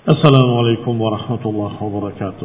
السلام عليكم ورحمة الله وبركاته.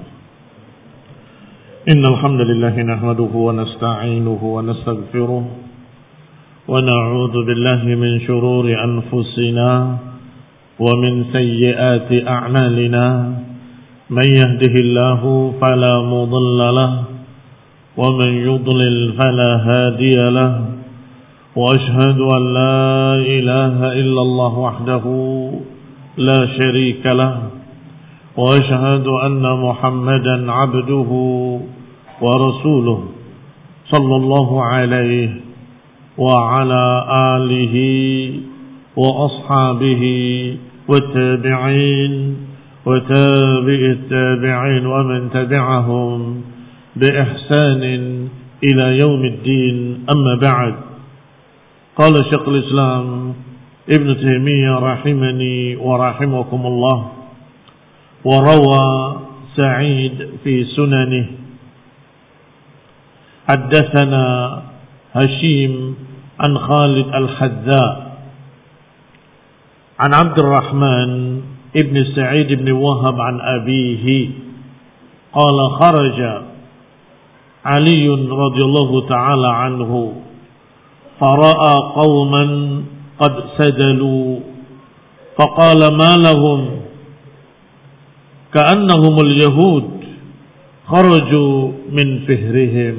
إن الحمد لله نحمده ونستعينه ونستغفره ونعوذ بالله من شرور أنفسنا ومن سيئات أعمالنا. من يهده الله فلا مضل له ومن يضلل فلا هادي له. وأشهد أن لا إله إلا الله وحده لا شريك له. وأشهد أن محمدا عبده ورسوله صلى الله عليه وعلى آله وأصحابه والتابعين وتابع التابعين ومن تبعهم بإحسان إلى يوم الدين. أما بعد، قال شيخ الإسلام ابن تيمية رحمني ورحمكم الله: وروى سعيد في سننه حدثنا هشيم عن خالد الحذاء عن عبد الرحمن ابن سعيد بن وهب عن أبيه قال: خرج علي رضي الله تعالى عنه فرأى قوما قد سدلوا فقال: ما لهم؟ كأنهم اليهود خرجوا من فهرهم.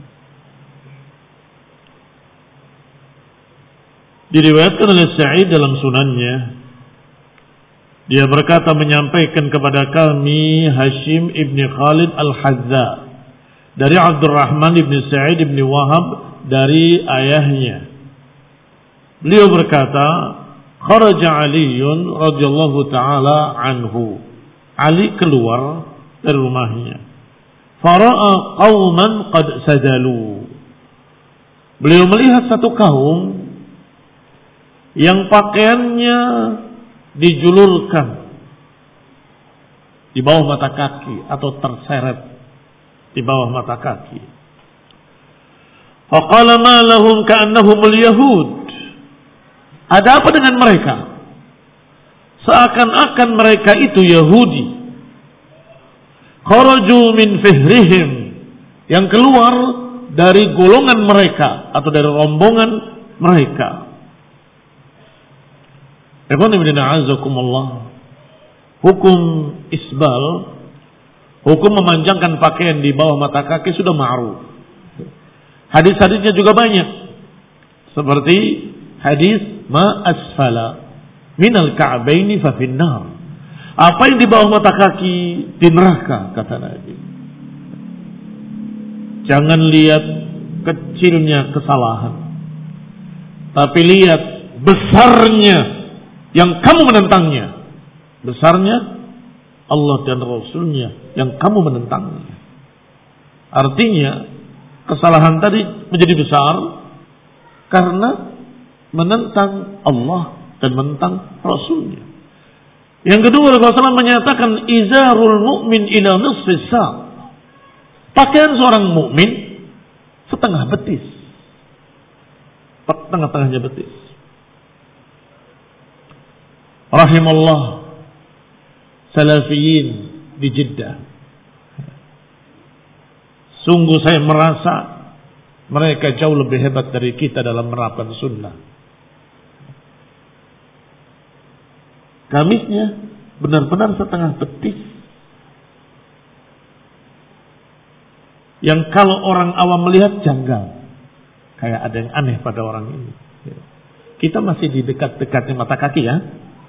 Diriwayatkan oleh Sa'id dalam sunannya, dia berkata menyampaikan kepada kami Hashim ibni Khalid al-Hadza dari Abdurrahman ibni Sa'id ibni Wahab dari ayahnya. Beliau berkata, kharaja Aliun radhiyallahu taala anhu. Ali keluar dari rumahnya. Fara'a qauman qad sadalu. Beliau melihat satu kaum yang pakaiannya dijulurkan di bawah mata kaki atau terseret di bawah mata kaki. Faqala ma lahum ka'annahumul yahud. Ada apa dengan mereka? Seakan-akan mereka itu Yahudi. Kharaju min fihrihim, yang keluar dari golongan mereka atau dari rombongan mereka. Ikhwan ibn a'azakumullah, hukum isbal, hukum memanjangkan pakaian di bawah mata kaki sudah ma'ruf. Hadis-hadisnya juga banyak, seperti hadis ma asfala minal ka'baini fa finnar. Apa yang di bawah mata kaki di neraka, kata Nabi. Jangan lihat kecilnya kesalahan, tapi lihat besarnya yang kamu menentangnya. Besarnya Allah dan Rasulnya yang kamu menentangnya. Artinya kesalahan tadi menjadi besar karena menentang Allah dan menentang Rasulnya. Yang kedua, Rasulullah menyatakan izarul mu'min ila nisfis sa'. Pakaian seorang mukmin setengah betis, tengah-tengahnya betis. Rahimallah salafiyin di Jeddah. Sungguh saya merasa mereka jauh lebih hebat dari kita dalam menerapkan sunnah. Gamisnya benar-benar setengah betis, yang kalau orang awam melihat janggal, kayak ada yang aneh pada orang ini. Kita masih di dekat-dekatnya mata kaki ya.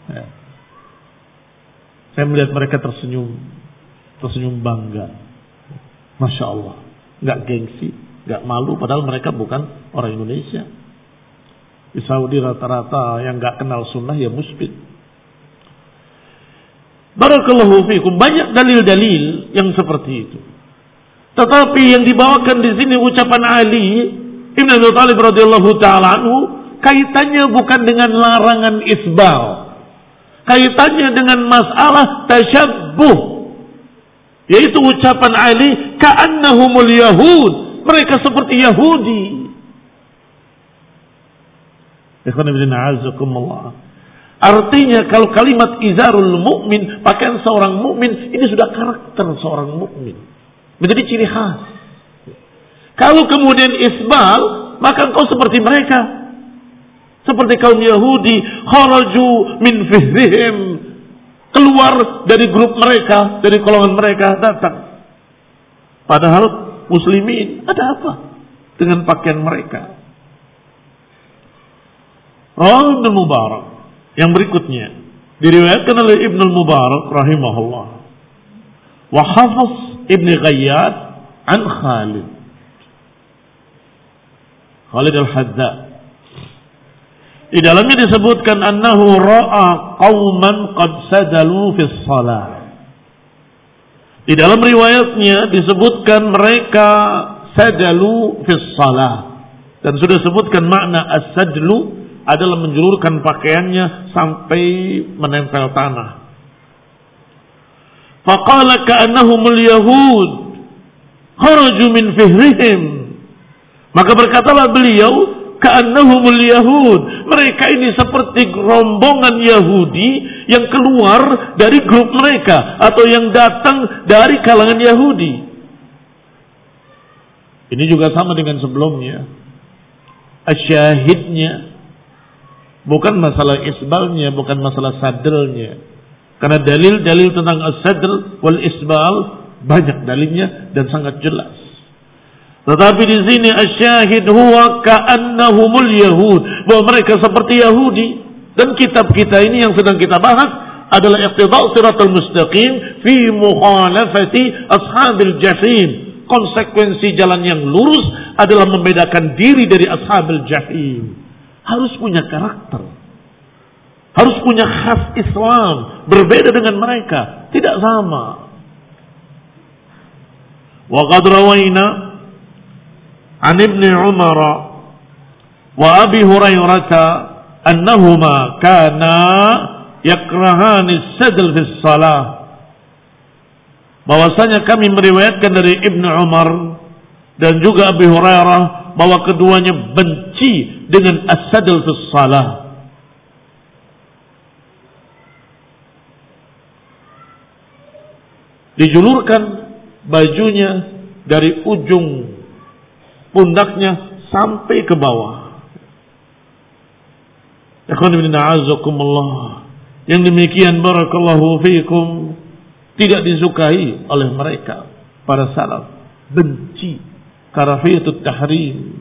Saya melihat mereka tersenyum bangga, masya Allah, nggak gengsi, nggak malu, padahal mereka bukan orang Indonesia. Di Saudi rata-rata yang nggak kenal sunnah ya musbid. Barakallahu fiikum, banyak dalil-dalil yang seperti itu. Tetapi yang dibawakan di sini ucapan Ali Ibn Abi Thalib radhiyallahu taala anhu, kaitannya bukan dengan larangan isbal, kaitannya dengan masalah tasyabbuh, yaitu ucapan Ali ka'annahumul yahud, mereka seperti Yahudi. Ikhwan fillah, Artinya kalau kalimat izarul mukmin, pakaian seorang mukmin, ini sudah karakter seorang mukmin, menjadi ciri khas. Kalau kemudian isbal, maka engkau seperti mereka, seperti kaum Yahudi, kharaju min fihrihim, keluar dari grup mereka, dari golongan mereka datang. Padahal muslimin, ada apa dengan pakaian mereka? Ibnu Mubarak yang berikutnya diriwayatkan oleh Ibnu Mubarak rahimahullah, wa Hafiz Ibnu Ghayyad an Khalid al-Hadda. Di dalamnya disebutkan annahu ra'a qauman qad sadalu fi shalah. Di dalam riwayatnya disebutkan mereka sadalu fi shalah, dan sudah sebutkan makna as-sadlu adalah menjulurkan pakaiannya sampai menempel tanah. Faqala ka'annahumul yahud kharaju min fihrihim. Maka berkatalah beliau, ka'annahumul yahud, mereka ini seperti rombongan Yahudi yang keluar dari grup mereka atau yang datang dari kalangan Yahudi. Ini juga sama dengan sebelumnya. Asyahidnya bukan masalah isbalnya, bukan masalah sadlnya. Karena dalil-dalil tentang as-sadl wal isbal banyak dalilnya dan sangat jelas. Tetapi di sini asyahid huwa ka'annahumul yahud, bahwa mereka seperti Yahudi. Dan kitab kita ini yang sedang kita bahas adalah iqtida' siratal mustaqim fi mukhalafati ashabil jahim. Konsekuensi jalan yang lurus adalah membedakan diri dari ashabil jahim. Harus punya karakter, harus punya khas Islam, berbeda dengan mereka, tidak sama. Wa qad rawaina an Ibnu Umar wa Abi Hurairah annahuma kana yakrahani as-sadl fi shalah. Bahwasanya kami meriwayatkan dari Ibnu Umar dan juga Abi Hurairah bahwa keduanya benci dengan as-sadl fi shalah. Dijulurkan bajunya dari ujung pundaknya sampai ke bawah. Ikhwan ibn a'azakumullah, yang demikian barakallahu fiikum tidak disukai oleh mereka para salaf, benci, karahiyatut tahrim.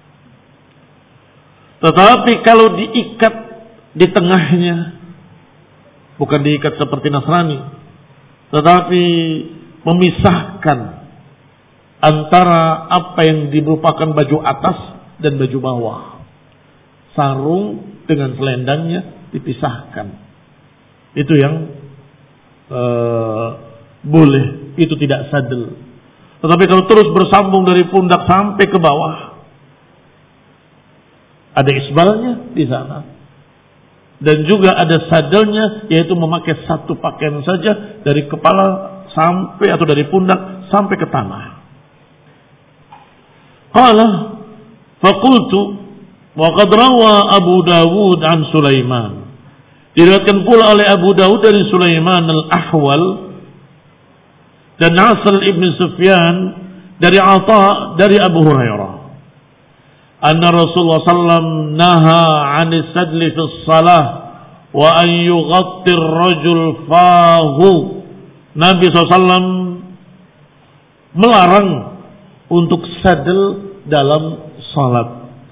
Tetapi kalau diikat di tengahnya, bukan diikat seperti Nasrani, tetapi memisahkan antara apa yang dimerupakan baju atas dan baju bawah. Sarung dengan selendangnya dipisahkan. Itu yang boleh, itu tidak sadel. Tetapi kalau terus bersambung dari pundak sampai ke bawah, ada isbalnya di sana. Dan juga ada sadelnya, yaitu memakai satu pakaian saja dari kepala sampai atau dari pundak sampai ke tanah. Qala faqultu wa qad rawa Abu Dawud an Sulaiman. Diriwayatkan pula oleh Abu Dawud dari Sulaiman al-Ahwal dan Asal ibn Sufyan dari Atha dari Abu Hurairah. Anna Rasulullah sallallahu naha 'anis sadli fi shalah wa an yughatti ar-rajul fahu. Nabi SAW melarang untuk sadel dalam salat.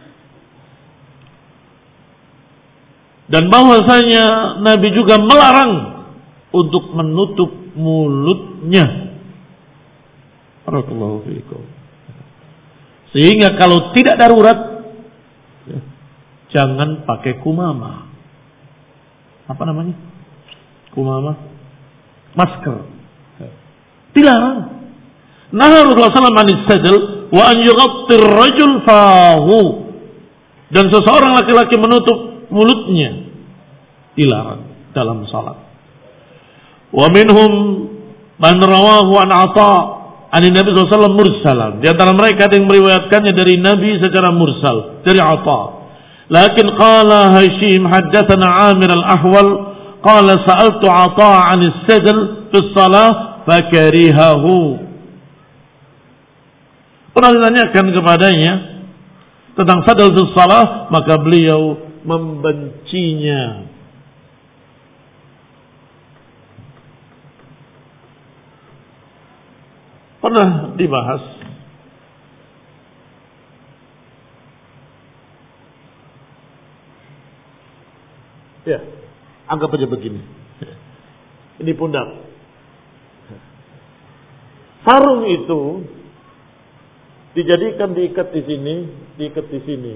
Dan bahwasanya Nabi juga melarang untuk menutup mulutnya. Barakallahu fiikum. Sehingga kalau tidak darurat, jangan pakai kumama. Apa namanya? Kumama? Masker. Dilarang. Nah Rasulullah SAW anis sadl wa an yughattir rajul fahu. Dan seseorang laki-laki menutup mulutnya, dilarang dalam salat. Wa minhum man rawahu an Atha an Nabi sallallahu mursalan. Di antara mereka ada yang meriwayatkannya dari Nabi secara mursal dari Atha. Lakin qala Hashim haddatsana Amir al-Ahwal qala sa'altu 'Atha 'an as-sadl fi shalah fakarihahu. Pernah ditanyakan kepadanya tentang sadl fi shalah, maka beliau membencinya. Pernah dibahas ya, anggap aja begini. Ini pundak. Sarung itu dijadikan diikat di sini, diikat di sini.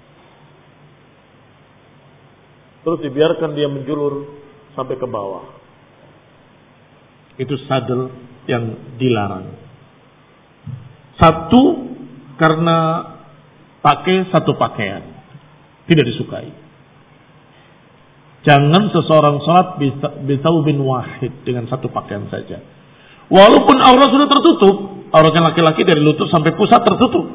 Terus dibiarkan dia menjulur sampai ke bawah. Itu sadel yang dilarang. Satu, karena pakai satu pakaian, tidak disukai. Jangan seseorang sholat bithaubin wahid, dengan satu pakaian saja. Walaupun aurat sudah tertutup, auratnya laki-laki dari lutut sampai pusat tertutup.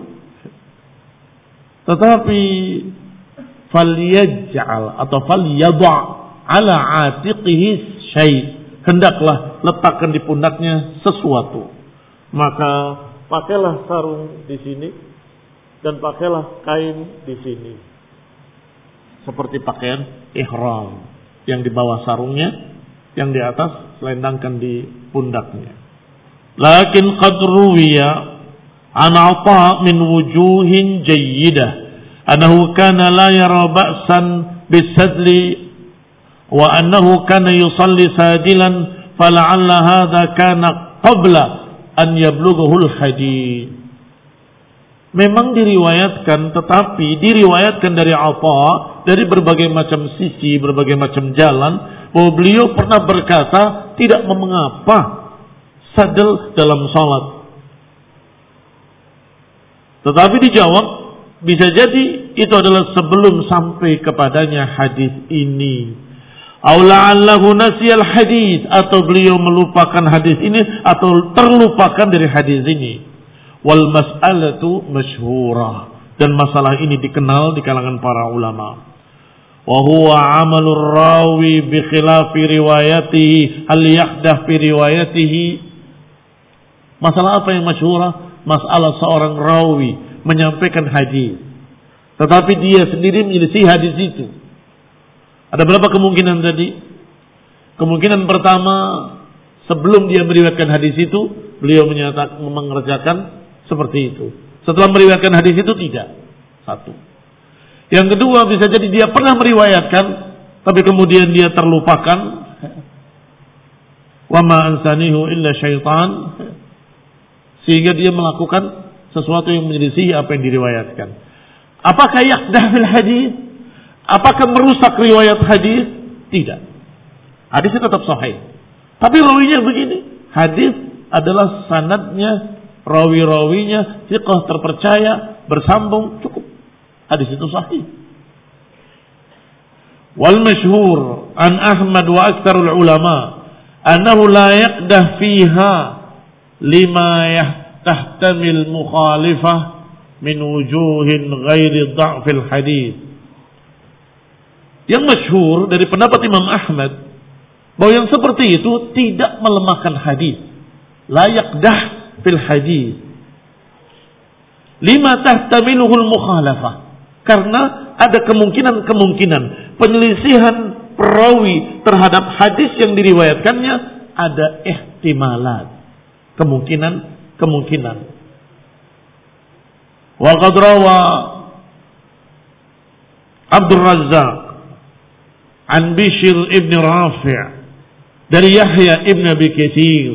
Tetapi falyaj'al atau falyadha' ala 'atiqihi syai', hendaklah letakkan di pundaknya sesuatu. Maka pakailah sarung di sini dan pakailah kain di sini. Seperti pakaian ihram yang di bawah sarungnya, yang di atas selendangkan di pundaknya. Lakin qad ruwiya an 'Atha min wujuhin jayyidah annahu kana la yara ba'san bisadli wa annahu kana yusalli sadilan fala'alla hadha kana qabla an yablughuhul hadith. Memang diriwayatkan, tetapi diriwayatkan dari Atha dari berbagai macam sisi, berbagai macam jalan, bahwa beliau pernah berkata tidak mengapa sadel dalam salat. Tetapi dijawab, bisa jadi itu adalah sebelum sampai kepadanya hadis ini. Aw la'allahu nasiyal hadis, atau beliau melupakan hadis ini atau terlupakan dari hadis ini. Wal mas'alatu masyhurah, dan masalah ini dikenal di kalangan para ulama. Wa huwa 'amalur rawi bi khilafi riwayatihi hal yahdah fi riwayatihi. Masalah apa yang masyhurah? Masalah seorang rawi menyampaikan hadis, tetapi dia sendiri menyelisih hadis itu. Ada berapa kemungkinan tadi? Kemungkinan pertama, sebelum dia meriwayatkan hadis itu, beliau menyatakan mengerjakan seperti itu. Setelah meriwayatkan hadis itu tidak. Satu. Yang kedua, bisa jadi dia pernah meriwayatkan, tapi kemudian dia terlupakan. Wa ma ansanihu illa syaitan. Sehingga dia melakukan sesuatu yang menyelisih apa yang diriwayatkan. Apakah yaqdah fil hadis? Apakah merusak riwayat hadis? Tidak. Hadisnya tetap sahih. Tapi rawinya begini. Hadis adalah sanadnya, rawi-rawinya thiqah terpercaya, bersambung, cukup. Hadis itu sahih. Wal masyhur an Ahmad wa aktsarul ulama annahu la yaqdah fiha lima yahtahtamil mukhalifah min wujuhin ghairi dha'fil hadis. Yang masyhur dari pendapat Imam Ahmad bahwa yang seperti itu tidak melemahkan hadis. La yaqdah fil hadis. Lima tahtamiluhul mukhalafah. Karena ada kemungkinan penyelisihan perawi terhadap hadis yang diriwayatkannya, ada ihtimalat. Kemungkinan. Wa qad rawa Abdul Razzaq an Bishr ibn Rafi' dari Yahya ibn Abi Katsir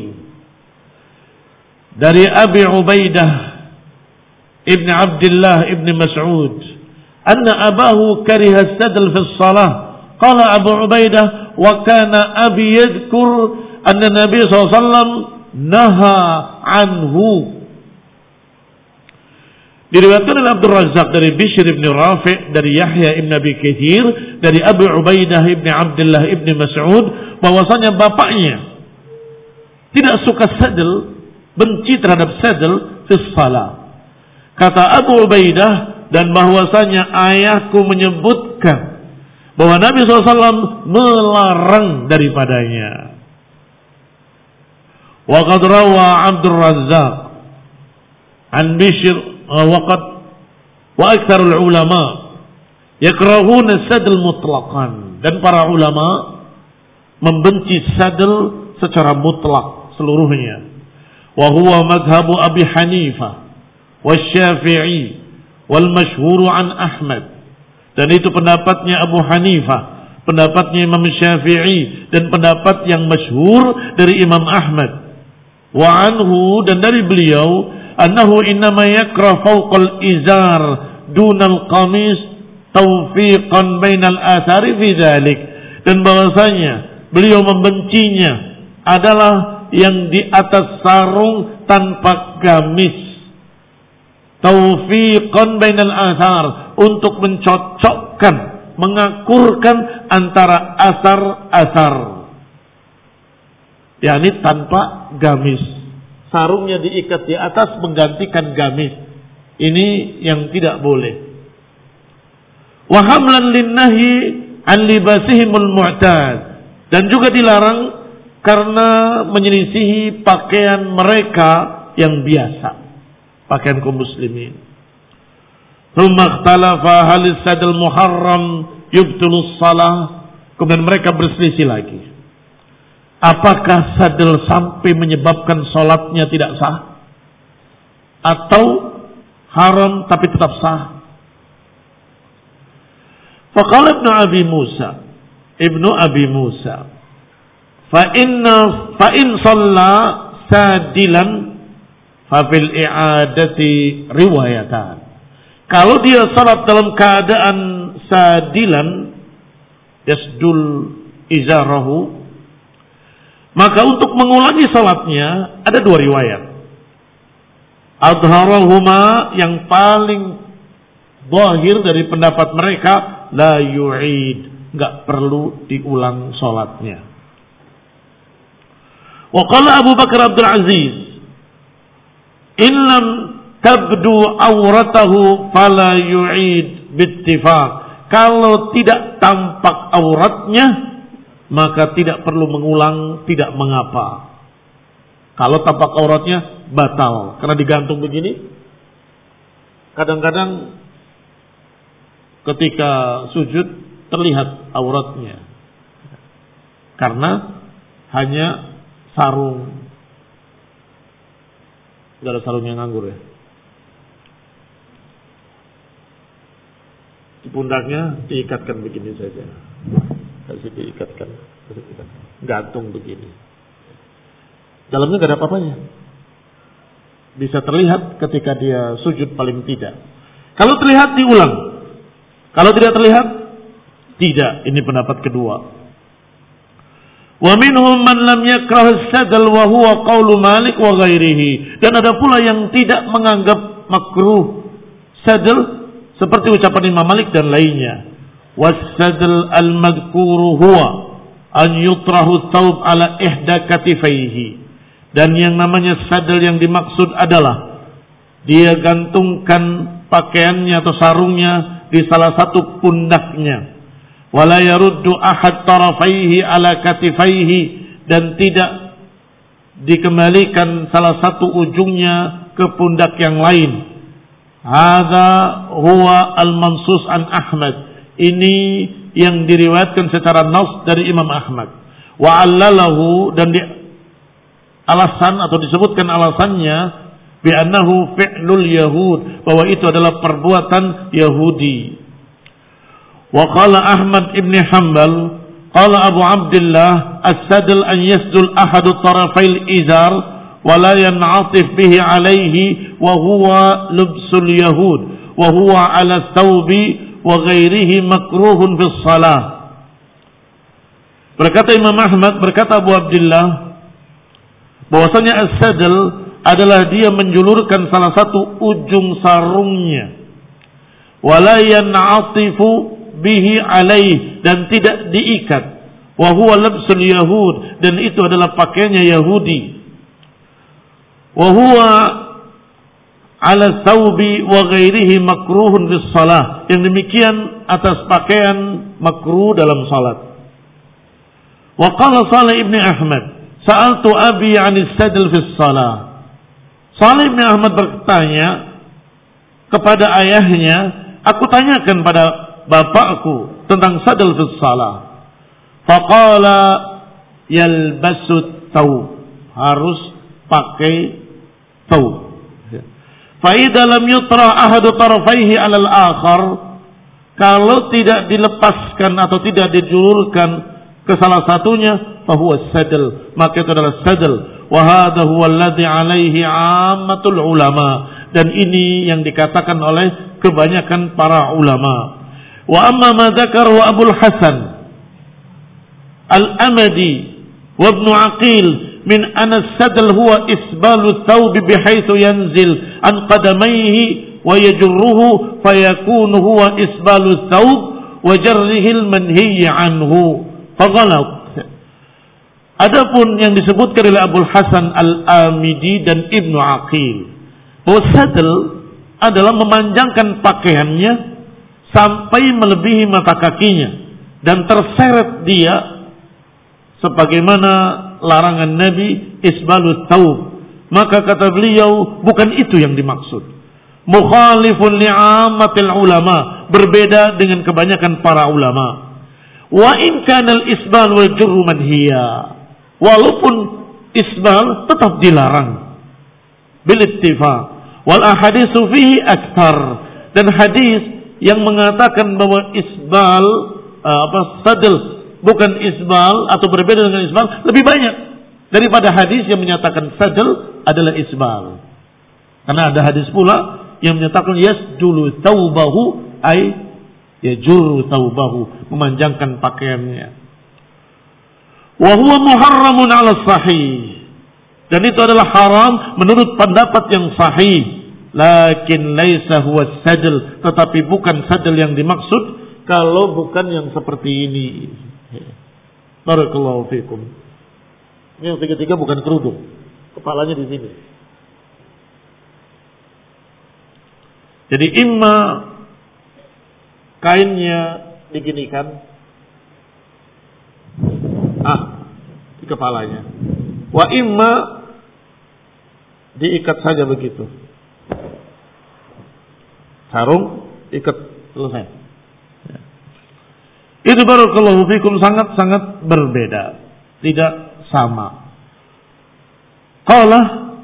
dari Abi Ubaidah ibn Abdullah ibn Mas'ud anna abahu kariha as-sadl fi as-salah qala Abu Ubaidah wa kana abi yadhkur anna Nabi sallallahu alaihi wasallam naha anhu. Diriwayatkan oleh Abdul Razzaq dari Bishr ibn Rafi' dari Yahya ibn Abi Katsir dari Abu Ubaidah ibn Abdullah ibn Mas'ud bahwasanya bapaknya tidak suka sadl, benci terhadap sadl fi shalah. Kata Abu Ubaidah, dan bahwasanya ayahku menyebutkan bahwa Nabi SAW melarang daripadanya. Wa qad rawa Abdul Razzaq an Bishr wa aktsarul ulama yakrahuna sadl mutlaqan, dan para ulama membenci sadl secara mutlak seluruhnya. Wa huwa madhhabu Abi Hanifah wasy-Syafi'i wal masyhur an Ahmad, dan itu pendapatnya Abu Hanifah, pendapatnya Imam Syafi'i, dan pendapat yang masyhur dari Imam Ahmad. Wa anhu, dan dari beliau, annahu innama yakrah fawqal izar dunal qamis tawfiqan bainal athari fi dzalik, dan bahwasanya beliau membencinya adalah yang di atas sarung tanpa gamis, taufiqan bainal athar, untuk mencocokkan, mengakurkan antara asar-asar, yakni tanpa gamis, sarungnya diikat di atas menggantikan gamis. Ini yang tidak boleh. Wa hamlan linnahi an libasihimul mu'tad, dan juga dilarang karena menyelisihi pakaian mereka yang biasa, pakaian kaum muslimin. Tsumma ikhtalafa hal sadl muharram yubtilus shalah, kemudian mereka berselisih lagi. Apakah sadl sampai menyebabkan salatnya tidak sah, atau haram tapi tetap sah? Faqala Ibnu Abi Musa fa in shalla sadilan fa fil i'adati riwayatan. Kalau dia salat dalam keadaan sadilan, yasdul izarahu, maka untuk mengulangi salatnya ada dua riwayat. Adharahuma, yang paling zahir dari pendapat mereka, la yu'id, enggak perlu diulang salatnya. Wa qala Abu Bakar Abdul Aziz, in lam tabdu auratahu fala yu'id bittifaq. Kalau tidak tampak auratnya, maka tidak perlu mengulang, tidak mengapa. Kalau tampak auratnya batal, karena digantung begini. Kadang-kadang ketika sujud terlihat auratnya, karena hanya sarung. Tidak ada sarung yang nganggur ya. Di pundaknya diikatkan begini saja. Kasih diikatkan. Gantung begini. Dalamnya tidak ada apa-apanya. Bisa terlihat ketika dia sujud paling tidak. Kalau terlihat diulang. Kalau tidak terlihat, tidak. Ini pendapat kedua. Wa minhum man lam yakrah as-sadl wa huwa qaulu Malik wa ghairihi. Dan ada pula yang tidak menganggap makruh sadl, seperti ucapan Imam Malik dan lainnya. Was-sadl al-madhkuru huwa an yutrahu thawb ala ihda katifaihi. Dan yang namanya sadl yang dimaksud adalah dia gantungkan pakaiannya atau sarungnya di salah satu pundaknya. Wala yaruddu ahad tarafaihi ala katifaihi, dan tidak dikembalikan salah satu ujungnya ke pundak yang lain. Hadza huwa al-mansus an Ahmad. Ini yang diriwayatkan secara nas dari Imam Ahmad. Wa allalahu, dan alasan atau disebutkan alasannya bi annahu fi'lul yahud, bahwa itu adalah perbuatan Yahudi. Wa qala Ahmad ibn Hanbal qala Abu Abdullah as-sadl an yasdul ahadu tarafail izar wa la yan'atif bihi alayhi wa huwa lubsul yahud wa huwa ala thawbi wa ghairihi makruhun fi shalah. Berkata Imam Ahmad, berkata Abu Abdullah, bahwasanya as-sadl adalah dia menjulurkan salah satu ujung sarungnya, wa la yan'atifu bihi alaih, dan tidak diikat, wa huwa labsul yahud, dan itu adalah pakaiannya Yahudi, wa huwa ala thawbi wa ghairihi makruhun bis salah. Yang demikian atas pakaian makruh dalam salat. Wa qala Salih ibn Ahmad, sa'altu abi 'anis sadl fis salah. Salih ibn Ahmad bertanya kepada ayahnya, aku tanyakan pada bapakku tentang sadl fis salah. Faqala yalbasu thawb, harus pakai thawb. Fa'idha lam yutra ahadu tarafaihi alal akhar, kalau tidak dilepaskan atau tidak dijulurkan ke salah satunya, fahuwa sadl, maka itu adalah sadl. Wa hadha huwa alladhi alaihi ammatul ulama, dan ini yang dikatakan oleh kebanyakan para ulama. Wa amma ma dzakar wa Abul Hasan Al-Amadi wa Ibnu Aqil min anna sadl huwa isbalu thawb bihaythu yanzil an qadamayhi wa yajruhu fayakunu huwa isbalu thawb wa jarrihi al-manhiy anhu faghalat. Adapun yang disebutkan oleh Abul Hasan Al-Amidi dan Ibnu Aqil, bahwa sadl adalah memanjangkan pakaiannya sampai melebihi mata kakinya dan terseret dia sebagaimana larangan Nabi isbalut taub. Maka kata beliau, bukan itu yang dimaksud. Mukhalifun li'ammatil ulama, berbeda dengan kebanyakan para ulama. Wa in kana al-isbal wal jurru manhiya, walaupun isbal tetap dilarang bil ittifaq, wal ahaditsu fihi akthar, dan hadis yang mengatakan bahwa isbal sadl bukan isbal atau berbeda dengan isbal lebih banyak daripada hadis yang menyatakan sadl adalah isbal. Karena ada hadis pula yang menyatakan yasdulu taubahu ay yajurru taubahu, memanjangkan pakaiannya. Wa huwa muharramun 'ala sahih, dan itu adalah haram menurut pendapat yang sahih. Lakin laisa huwa sadl, tetapi bukan sadl yang dimaksud kalau bukan yang seperti ini. Barakallahu fikum. Ini yang tiga-tiga bukan kerudung, kepalanya di sini. Jadi imma kainnya diginikan, di kepalanya. Wa imma diikat saja begitu. Sarung ikat, selesai. Itu barakallahu fikum sangat-sangat berbeda, tidak sama. Qala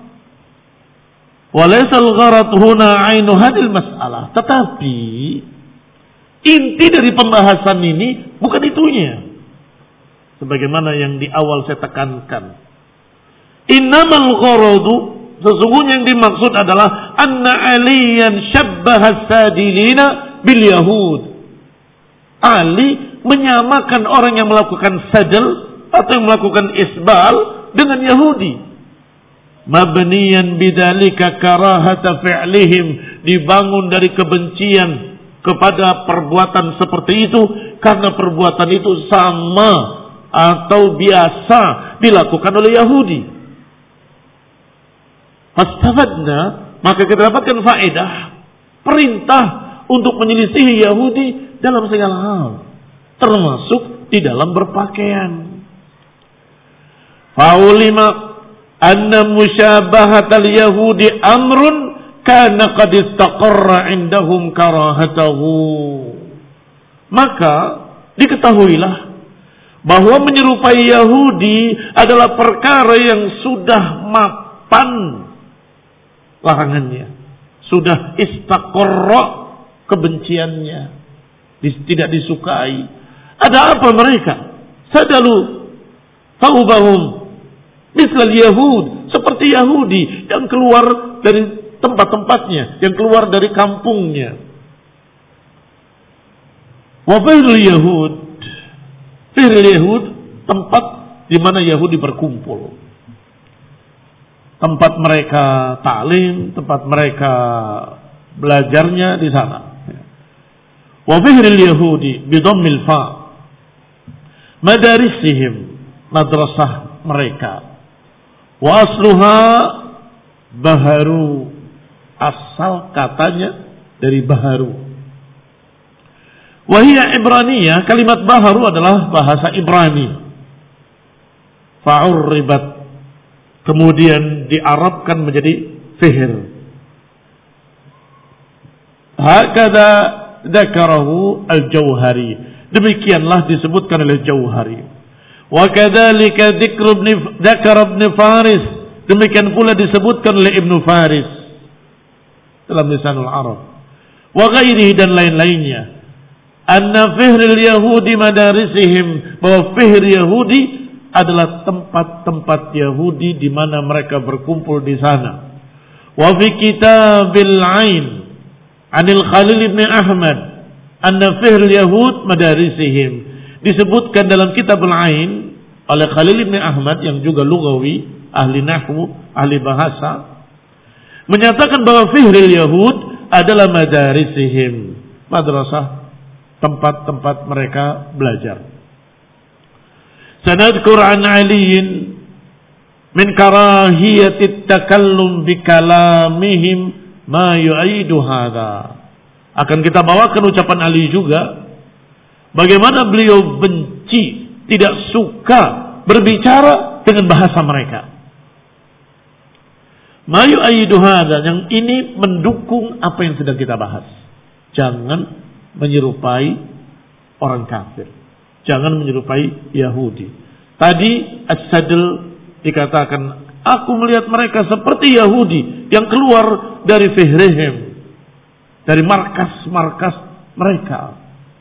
wa laysa al-gharad huna 'ainu hadhihi al-mas'alah, tetapi inti dari pembahasan ini bukan itunya. Sebagaimana yang di awal saya tekankan. Innamal gharadu, sesungguhnya yang dimaksud adalah anna aliyan syabbaha sadilina bil yahud. Ali menyamakan orang yang melakukan sadl atau yang melakukan isbal dengan Yahudi. Mabniyan bidzalika karahata fi'lihim, dibangun dari kebencian kepada perbuatan seperti itu karena perbuatan itu sama atau biasa dilakukan oleh Yahudi. Fastafadna, maka kita dapatkan faedah perintah untuk menyelisihi Yahudi dalam segala hal, termasuk di dalam berpakaian. Faulima anna musyabahatal yahudi amrun kana qad istaqarra indahum karahatahu. Maka diketahuilah bahwa menyerupai Yahudi adalah perkara yang sudah mapan larangannya, sudah istaqarra kebenciannya, tidak disukai. Ada apa mereka? Sadalu taubahum mislal yahud, seperti Yahudi yang keluar dari tempat-tempatnya, yang keluar dari kampungnya. Wa fi'l yahud, tempat di mana Yahudi berkumpul, tempat mereka taklim, tempat mereka belajarnya di sana. Wa fi'l yahudi bi dhammil fa, madarisihim, madrasah mereka. Wa asluha baharu, asal katanya dari baharu. Wahia Ibraniyah, kalimat baharu adalah bahasa Ibrani. Fa'urribat, kemudian diarabkan menjadi fihr. Hakadha dzakarahu al-Jauhari. Demikianlah disebutkan oleh Jauhari. Wa kadzalika dzakar Ibn Faris. Demikian pula disebutkan oleh Ibn Faris dalam Lisanul Arab. Wa ghairihi, dan lain-lainnya. Anna fihril Yahudi madarisihim, bahwa fihr Yahudi adalah tempat-tempat Yahudi di mana mereka berkumpul di sana. Wa fi kitabil Ain anil Khalil ibn Ahmad anna fihr Yahud madarisihim, disebutkan dalam kitabul Ain oleh Khalil ibn Ahmad yang juga lugawi, ahli nahwu, ahli bahasa, menyatakan bahwa fihril Yahud adalah madarisihim, madrasah, tempat-tempat mereka belajar. Sanadkur an aliyin min karahiyati takallum bi kalamihim ma yu'idu hadha. Akan kita bawakan ucapan Ali juga, bagaimana beliau benci, tidak suka berbicara dengan bahasa mereka. Ma yu'idu hadha, yang ini mendukung apa yang sedang kita bahas. Jangan menyerupai orang kafir, jangan menyerupai Yahudi. Tadi As-Sadl dikatakan, aku melihat mereka seperti Yahudi yang keluar dari fihrihim, dari markas-markas mereka.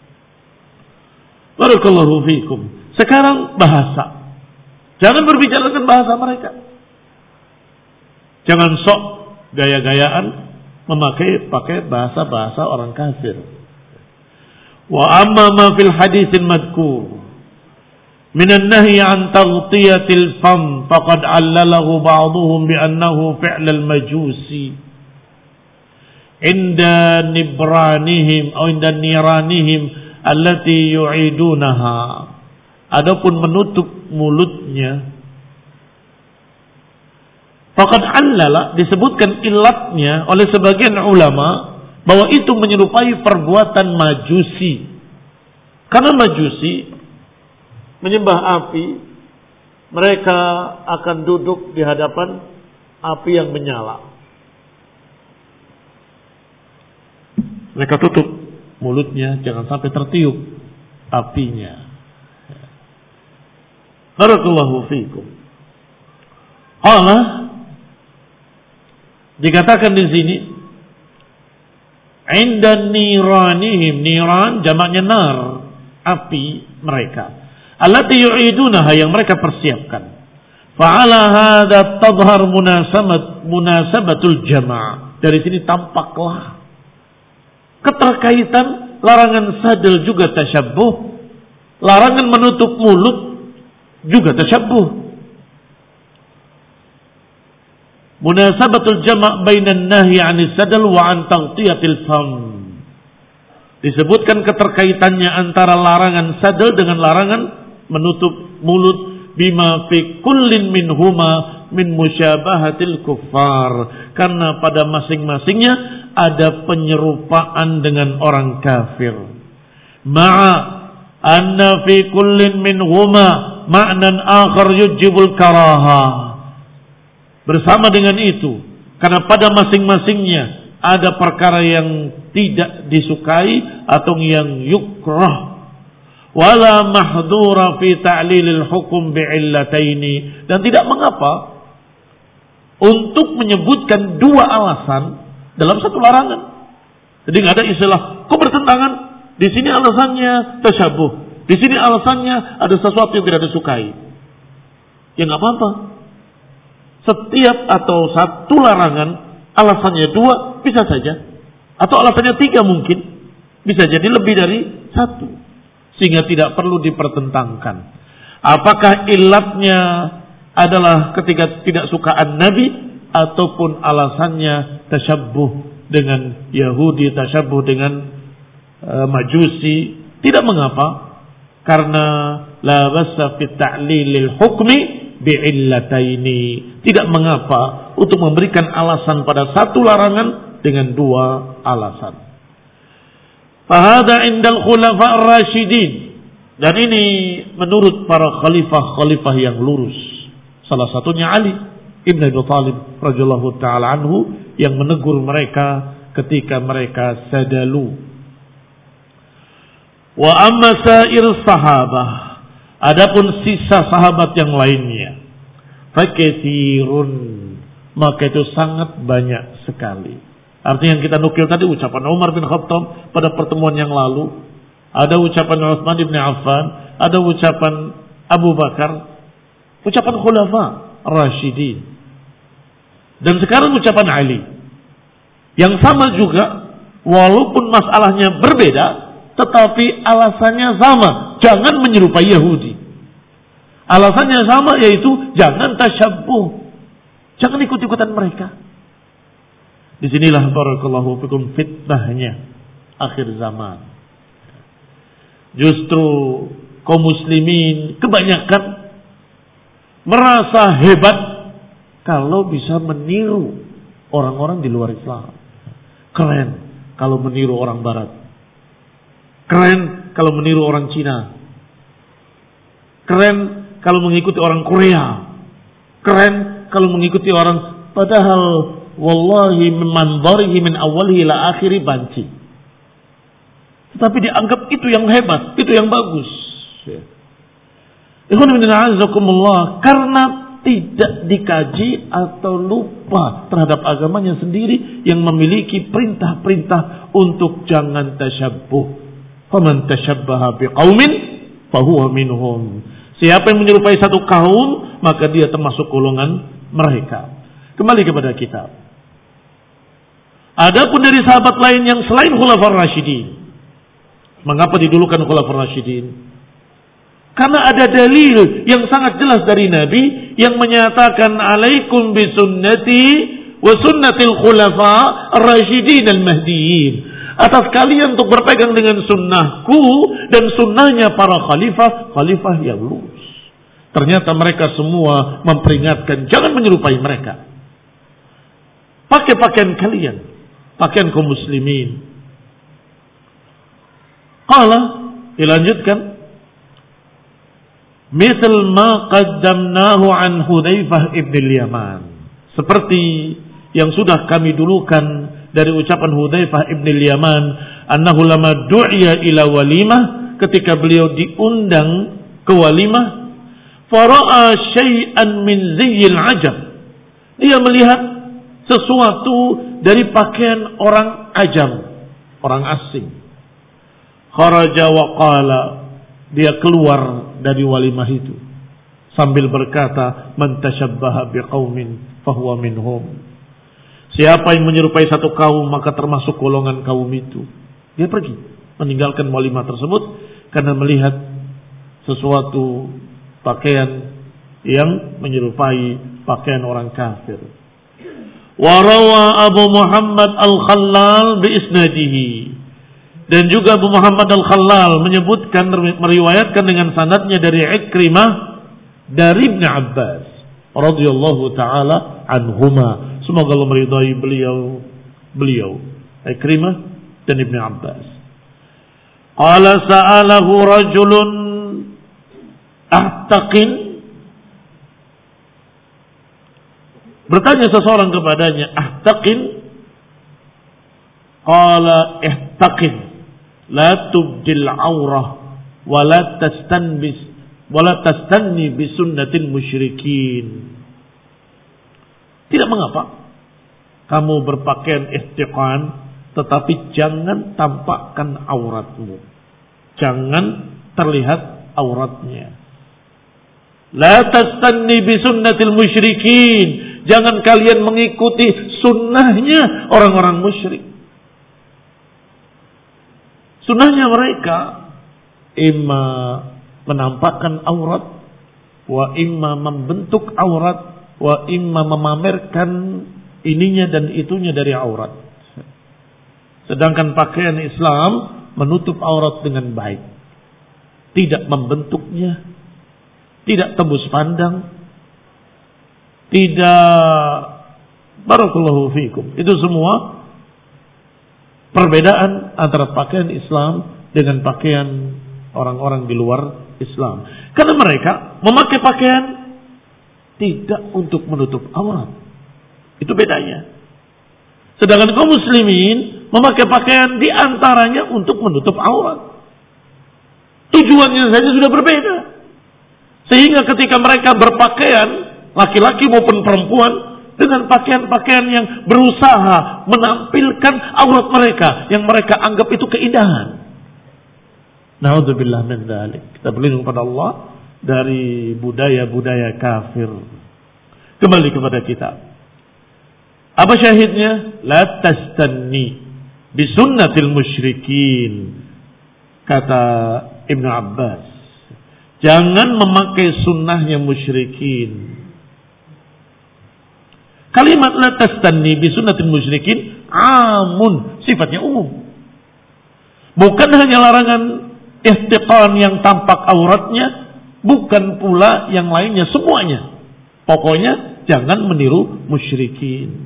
Barakallahu fikum. Sekarang bahasa, jangan berbicara dengan bahasa mereka. Jangan sok gaya-gayaan pakai bahasa-bahasa orang kafir. Wa amma ma fil haditsil madhkur minan nahyi an taghtiyatil fam faqad allalahu ba'dhum bi annahu fi'l al majusi inda nibranihim atau inda niranihim allati yu'idunaha. Adapun menutup mulutnya, faqad allala, disebutkan ilatnya oleh sebagian ulama bahwa itu menyerupai perbuatan majusi. Karena majusi menyembah api, mereka akan duduk di hadapan api yang menyala. Mereka tutup mulutnya, jangan sampai tertiup apinya. Barakallahu fiikum. Allah dikatakan di sini, inda niranihim, niran jamaknya nar, api mereka, allati yu'idunaha, yang mereka persiapkan. Fa'ala hadza tadhhar munasabatul jama'. Dari sini tampaklah keterkaitan larangan sadel juga tasyabbuh, larangan menutup mulut juga tasyabbuh. Munasabatul jama' bainan nahyi 'anis sadal wa 'an taghtiyatil fam. Disebutkan keterkaitannya antara larangan sadal dengan larangan menutup mulut, bima fi kullin minhuma min musyabahatil kuffar, karena pada masing-masingnya ada penyerupaan dengan orang kafir. Ma'a anna fi kullin minhuma ma'nan akhar yujibul karaha. Bersama dengan itu, karena pada masing-masingnya ada perkara yang tidak disukai atau yang yukrah. Wala mahdura fi ta'lilil hukum bi'illataini, dan tidak mengapa untuk menyebutkan dua alasan dalam satu larangan. Jadi nggak ada istilah kok bertentangan. Di sini alasannya tasyabuh, di sini alasannya ada sesuatu yang tidak disukai. Ya nggak apa-apa. Setiap atau satu larangan alasannya dua bisa saja, atau alasannya tiga mungkin, bisa jadi lebih dari satu, sehingga tidak perlu dipertentangkan. Apakah ilatnya adalah ketika tidak sukaan Nabi, ataupun alasannya tasyabbuh dengan Yahudi, tasyabbuh dengan Majusi, tidak mengapa, karena la basa fi ta'lilil hukmi bi'illataini, tidak mengapa untuk memberikan alasan pada satu larangan dengan dua alasan. Fahada indal khulafa ar-rasyidin. Dan ini menurut para khalifah-khalifah yang lurus. Salah satunya Ali ibn Abi Thalib radhiyallahu taala anhu yang menegur mereka ketika mereka sadalu. Wa amma sa'ir sahabah, adapun sisa sahabat yang lainnya, faketsirun, maka itu sangat banyak sekali. Artinya yang kita nukil tadi ucapan Umar bin Khattab pada pertemuan yang lalu, ada ucapan Utsman bin Affan, ada ucapan Abu Bakar, ucapan khulafa Rasyidin. Dan sekarang ucapan Ali. Yang sama juga, walaupun masalahnya berbeda, tetapi alasannya sama. Jangan menyerupai Yahudi. Alasannya sama, yaitu jangan tasyabbuh. Jangan ikut-ikutan mereka. Disinilah barakallahu fikum fitnahnya akhir zaman. Justru kaum muslimin kebanyakan merasa hebat kalau bisa meniru orang-orang di luar Islam. Keren kalau meniru orang Barat. Keren kalau meniru orang Cina. Keren kalau mengikuti orang Korea. Keren kalau mengikuti orang, padahal wallahi min manzarihi min awwalihi ila akhiri banci. Tetapi dianggap itu yang hebat, itu yang bagus. Ikhwan fillah a'azzakumullah, karena tidak dikaji atau lupa terhadap agamanya sendiri yang memiliki perintah-perintah untuk jangan tasyabbuh. Faman tasyabbaha biqaumin fahuwa minhum. Siapa yang menyerupai satu kaum, maka dia termasuk golongan mereka. Kembali kepada kitab. Adapun dari sahabat lain yang selain Khulafaur Rasyidin, mengapa didulukan Khulafaur Rasyidin? Karena ada dalil yang sangat jelas dari Nabi yang menyatakan alaikum bisunnati wa sunnatil khulafa ar-rasyidin al-mahdiyyin. Atas kalian untuk berpegang dengan sunnahku dan sunnahnya para khalifah yang lurus. Ternyata mereka semua memperingatkan jangan menyerupai mereka. Pakai pakaian kalian, pakaian kaum muslimin. Qala, dilanjutkan, misal ma qaddamnahu an Hudzaifah ibn al-Yaman. Seperti yang sudah kami dulukan dari ucapan Hudzaifah ibn al-Yaman, annahu lama du'iya ila walimah, ketika beliau diundang ke walimah, fara'a syai'an min ziyyil ajab. Dia melihat sesuatu dari pakaian orang ajam, orang asing. Kharaja wa qala, dia keluar dari walimah itu sambil berkata, man tashabbaha biqaumin fahuwa minhum. Siapa yang menyerupai satu kaum maka termasuk golongan kaum itu. Dia pergi meninggalkan walimah tersebut karena melihat sesuatu pakaian yang menyerupai pakaian orang kafir. Wa rawa Abu Muhammad Al-Khallal bi isnadihi. Dan juga Abu Muhammad Al-Khallal menyebutkan, meriwayatkan dengan sanadnya dari Ikrimah dari Ibn Abbas radhiyallahu taala anhuma. Semoga Allah meridai beliau Ikrimah dan Ibn Abbas. Qala sa'alahu rajulun ahtaqin. Bertanya seseorang kepadanya, ahtaqin? Qala ihtaqin. La tubdil aurah wa la tastanni bi sunnatil musyrikin. Tidak mengapa kamu berpakaian ihtiqan, tetapi jangan tampakkan auratmu. Jangan terlihat auratnya. La tastanni bi sunnatil musyrikin. Jangan kalian mengikuti sunnahnya orang-orang musyrik. Sunnahnya mereka imma menampakkan aurat, wa imma membentuk aurat, wa imma memamerkan ininya dan itunya dari aurat. Sedangkan pakaian Islam menutup aurat dengan baik, tidak membentuknya, tidak tembus pandang, tidak, barakallahu fikum, itu semua perbedaan antara pakaian Islam dengan pakaian orang-orang di luar Islam. Karena mereka memakai pakaian tidak untuk menutup aurat. Itu bedanya. Sedangkan kaum muslimin memakai pakaian diantaranya untuk menutup aurat. Tujuannya saja sudah berbeda. Sehingga ketika mereka berpakaian, laki-laki maupun perempuan, dengan pakaian-pakaian yang berusaha menampilkan aurat mereka, yang mereka anggap itu keindahan. Na'udzubillah min dzalik. Kita berlindung kepada Allah dari budaya-budaya kafir. Kembali kepada kitab. Apa syahidnya? La tastanni bi sunnatil musyrikin. Kata Ibnu Abbas, jangan memakai sunnahnya musyrikin. Kalimat la tastanni bi sunnatil musyrikin amun, sifatnya umum. Bukan hanya larangan ihtiqan yang tampak auratnya, bukan pula yang lainnya, semuanya. Pokoknya jangan meniru musyrikin.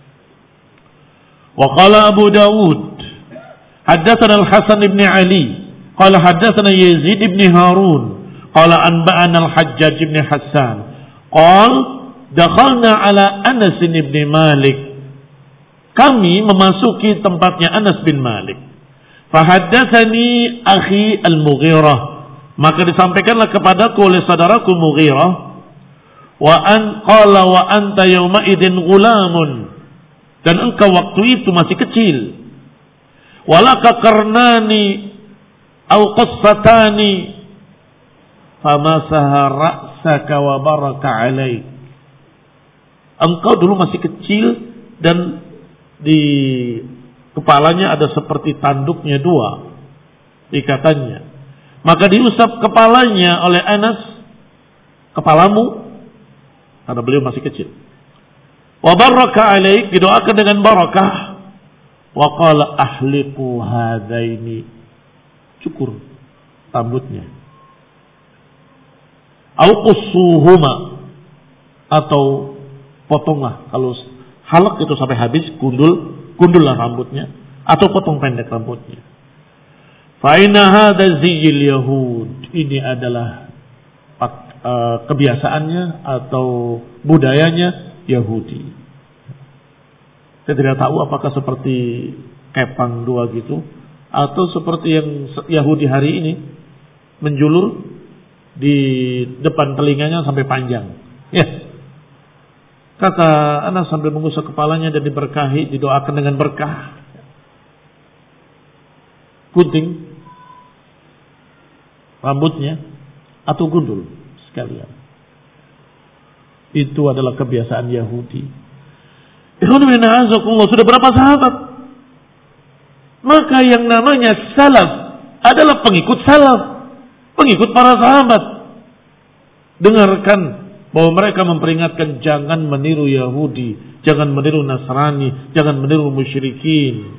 Wa qala Abu Dawud haddatsana Al-Hasan ibn Ali qala haddatsana Yazid ibn Harun qala anba'ana Al-Hajjaj ibn Hassan qala dakhalna ala Anas ibn Malik, kami memasuki tempatnya Anas bin Malik. Fahaddatsani akhi Al-Mughirah, maka disampaikanlah kepadaku oleh saudaraku Mughirah, wa an qala wa anta yawma idzin ghulamun, dan engkau waktu itu masih kecil. Walaka qarnani au qassatani famasaha ra'saka wa baraka alaik. Engkau dulu masih kecil dan di kepalanya ada seperti tanduknya dua ikatannya. Maka diusap kepalanya oleh Anas, kepalamu, karena beliau masih kecil. Wa baraka alaik, didoakan dengan barakah. Wa qala ahliqu hadaini, cukur rambutnya. Au qussuhuma, atau potonglah. Kalau halak itu sampai habis, gundullah rambutnya, atau potong pendek rambutnya. Fa inna hadza ziyyil yahud, ini adalah kebiasaannya atau budayanya Yahudi. Saya tidak tahu apakah seperti kepang dua gitu, atau seperti yang Yahudi hari ini, menjulur di depan telinganya sampai panjang. Ya. Kata Anas sambil mengusap kepalanya dan diberkahi, didoakan dengan berkah. Gunting rambutnya atau gundul sekalian. Itu adalah kebiasaan Yahudi. Sudah berapa sahabat? Maka yang namanya salaf adalah pengikut salaf, pengikut para sahabat. Dengarkan bahwa mereka memperingatkan jangan meniru Yahudi, jangan meniru Nasrani, jangan meniru musyrikin.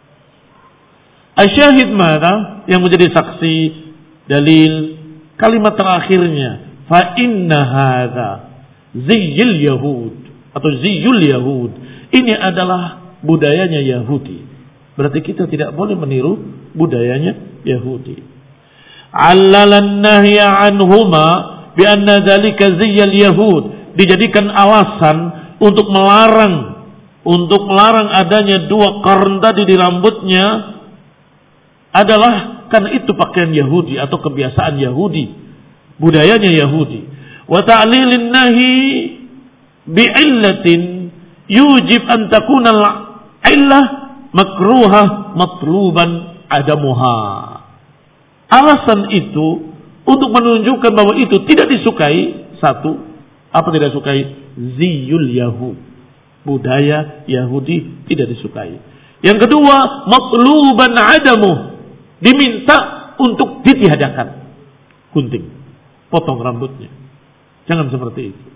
Asyahid mana yang menjadi saksi dalil kalimat terakhirnya, fa inna hadza ziyyul yahud atau ziyyul yahud, ini adalah budayanya Yahudi. Berarti kita tidak boleh meniru budayanya Yahudi. Allalan nahya anhuma bi anna dzalika ziyyul yahud, dijadikan alasan untuk melarang adanya dua qarn tadi di rambutnya adalah karena itu pakaian Yahudi atau kebiasaan Yahudi, budayanya Yahudi. Wa ta'lilin nahi bi'illatin yujib an takuna al-illah makruhah matluban adamuha. Alasan itu untuk menunjukkan bahwa itu tidak disukai. Satu, apa tidak disukai? Ziyul Yahud, budaya Yahudi tidak disukai. Yang kedua, matluban adamuh, diminta untuk ditiadakan. Gunting, potong rambutnya. Jangan seperti itu.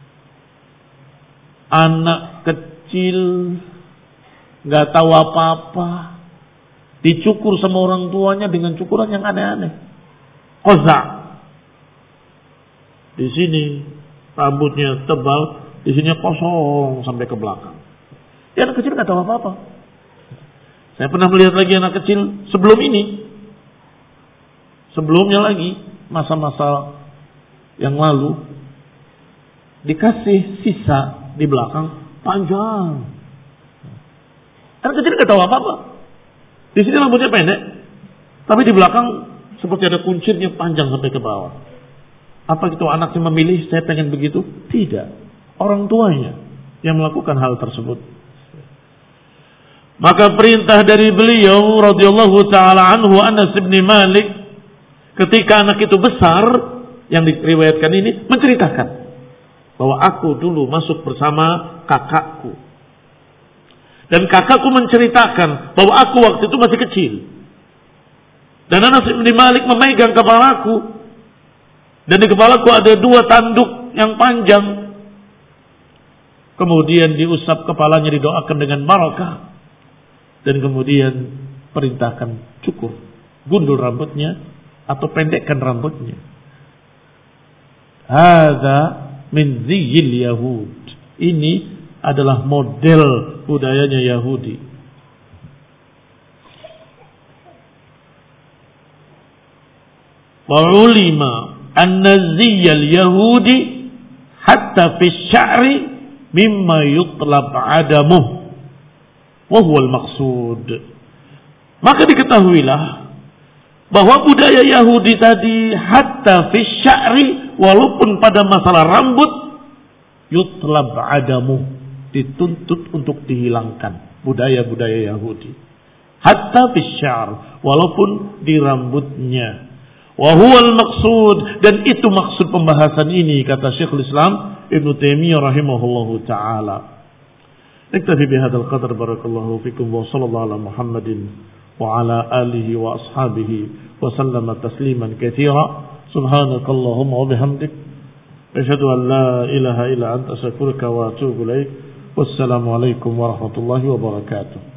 Anak kecil gak tahu apa-apa, dicukur sama orang tuanya dengan cukuran yang aneh-aneh. Qazak. Di sini rambutnya tebal, di sini kosong sampai ke belakang. Ya, anak kecil gak tahu apa-apa. Saya pernah melihat lagi anak kecil sebelum ini. Sebelumnya lagi, masa-masa yang lalu, dikasih sisa di belakang panjang. Anak kecil nggak tahu apa-apa. Di sini rambutnya pendek, tapi di belakang seperti ada kuncirnya panjang sampai ke bawah. Apa itu anaknya memilih saya pengen begitu? Tidak. Orang tuanya yang melakukan hal tersebut. Maka perintah dari beliau radhiyallahu taala anhu Anas bin Malik ketika anak itu besar yang diriwayatkan ini menceritakan bahwa aku dulu masuk bersama kakakku. Dan kakakku menceritakan bahwa aku waktu itu masih kecil. Dan Anas bin Malik memegang kepalaku. Dan di kepalaku ada 2 tanduk yang panjang. Kemudian diusap kepalanya, didoakan dengan barakah. Dan kemudian perintahkan cukur, gundul rambutnya atau pendekkan rambutnya. Hadza min ziyil Yahud. Ini adalah model budayanya Yahudi. Wa ulima anna ziyal Yahudi hatta fi sya'ri mimma yutlab adamuh wa huwa al-maqsud. Maka diketahuilah bahwa budaya Yahudi tadi hatta fi sya'ri, walaupun pada masalah rambut, yutlab adamuh, dituntut untuk dihilangkan budaya-budaya Yahudi. Hatta fi syar, walaupun di rambutnya. Wa huwal maqsud, dan itu maksud pembahasan ini kata Syekhul Islam Ibnu Taimiyah rahimahullahu taala. Naktafi bihadzal qadar, barakallahu fikum wa sallallahu ala Muhammadin wa ala alihi wa ashabihi wa sallama tasliman katsira. Subhanakallahumma wa bihamdik asyhadu an la ilaha illa anta astaghfiruka wa atubu ilaik. Wassalamu alaikum warahmatullahi wabarakatuh.